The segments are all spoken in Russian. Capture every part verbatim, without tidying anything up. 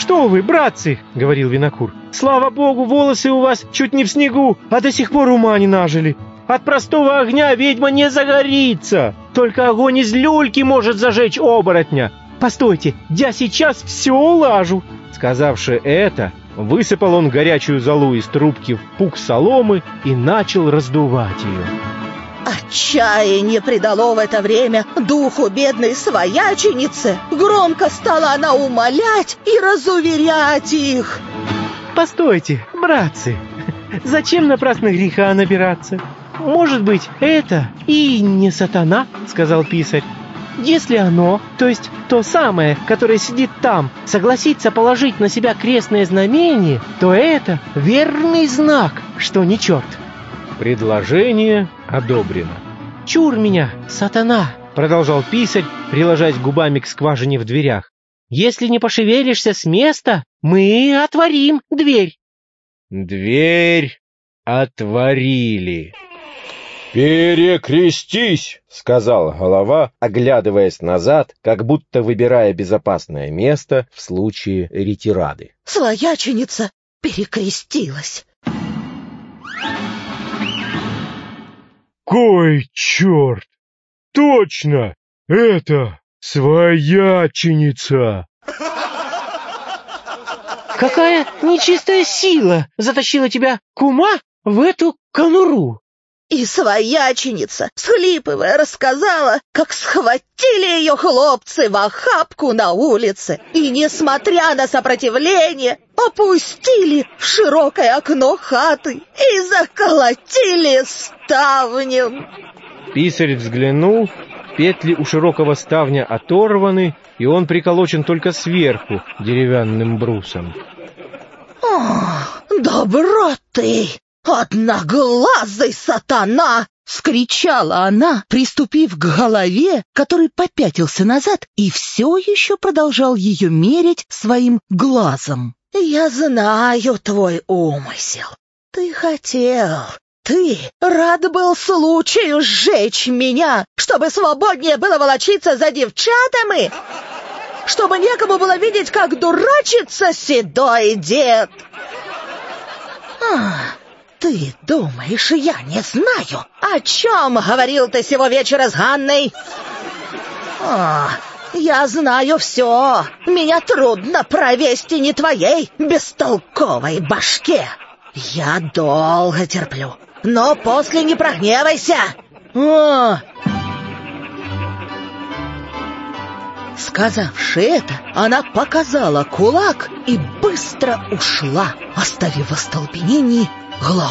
что вы, братцы, — говорил винокур, — слава богу, волосы у вас чуть не в снегу, а до сих пор ума не нажили. От простого огня ведьма не загорится, только огонь из люльки может зажечь оборотня. Постойте, я сейчас все улажу. Сказавши это, высыпал он горячую золу из трубки в пук соломы и начал раздувать ее. Отчаяние придало в это время духу бедной свояченицы. Громко стала она умолять и разуверять их. Постойте, братцы, зачем напрасно греха набираться? Может быть, это и не сатана, сказал писарь. Если оно, то есть то самое, которое сидит там, согласится положить на себя крестное знамение, то это верный знак, что не черт. Предложение одобрено. «Чур меня, сатана!» — продолжал писарь, приложась губами к скважине в дверях. «Если не пошевелишься с места, мы отворим дверь». Дверь отворили. «Перекрестись!» — сказал голова, оглядываясь назад, как будто выбирая безопасное место в случае ретирады. Свояченица перекрестилась. «Кой черт! Точно! Это свояченица!» «Какая нечистая сила затащила тебя, кума, в эту конуру?» И свояченица, всхлипывая, рассказала, как схватили ее хлопцы в охапку на улице и, несмотря на сопротивление, опустили в широкое окно хаты и заколотили ставнем. Писарь взглянул, петли у широкого ставня оторваны, и он приколочен только сверху деревянным брусом. «Ох, добро ты! «Одноглазый сатана!» — вскричала она, приступив к голове, который попятился назад и все еще продолжал ее мерить своим глазом. «Я знаю твой умысел. Ты хотел, ты рад был случаю сжечь меня, чтобы свободнее было волочиться за девчатами, чтобы некому было видеть, как дурачится седой дед. Ах! Ты думаешь, я не знаю, о чем говорил ты сего вечера с Ганной? О, я знаю все. Меня трудно провести не твоей бестолковой башке. Я долго терплю, но после не прогневайся. О! Сказавши это, она показала кулак и быстро ушла, оставив в остолбенении голову.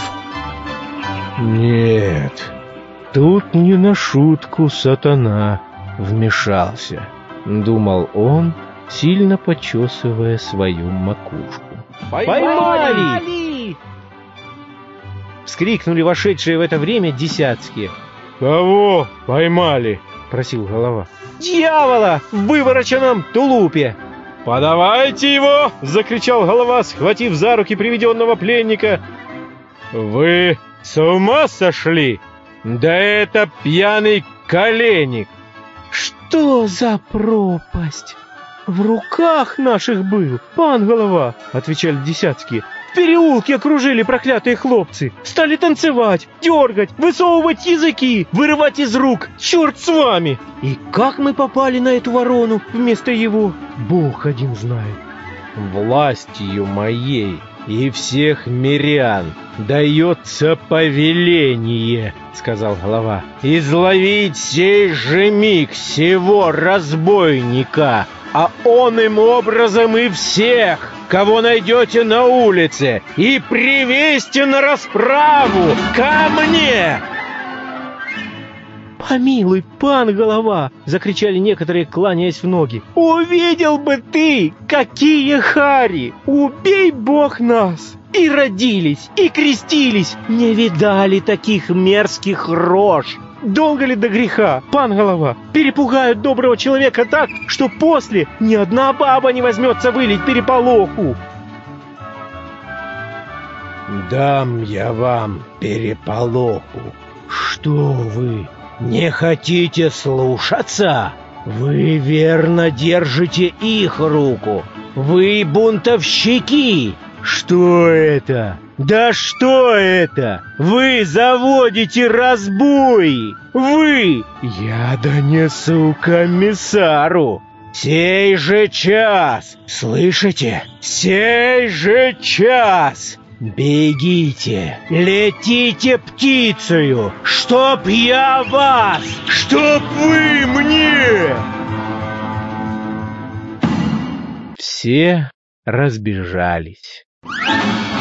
«Нет, тут не на шутку сатана вмешался», — думал он, сильно почесывая свою макушку. «Поймали!» — вскрикнули вошедшие в это время десятские. «Кого поймали?» — просил голова. «Дьявола в вывороченном тулупе!» «Подавайте его!» — закричал голова, схватив за руки приведенного пленника. «Вы с ума сошли? Да это пьяный коленник!» «Что за пропасть? В руках наших был, пан голова!» — отвечали десятские. «В переулке окружили проклятые хлопцы, стали танцевать, дергать, высовывать языки, вырывать из рук. Черт с вами! И как мы попали на эту ворону вместо его, Бог один знает». «Властью моей и всех мирян дается повеление, — сказал голова, — изловить сей же миг сего разбойника, а он им образом и всех, кого найдете на улице, и привести на расправу ко мне!» «Помилуй, пан голова!» — закричали некоторые, кланяясь в ноги. «Увидел бы ты, какие хари! Убей Бог нас! И родились, и крестились! Не видали таких мерзких рож! Долго ли до греха, пан голова? Перепугают доброго человека так, что после ни одна баба не возьмется вылить переполоху!» «Дам я вам переполоху. Что вы, не хотите слушаться? Вы верно держите их руку. Вы бунтовщики! Что это? Да что это? Вы заводите разбой! Вы! Я донесу комиссару! Сей же час! Слышите? Сей же час! Бегите, летите птицею, чтоб я вас, чтоб вы мне! Все разбежались.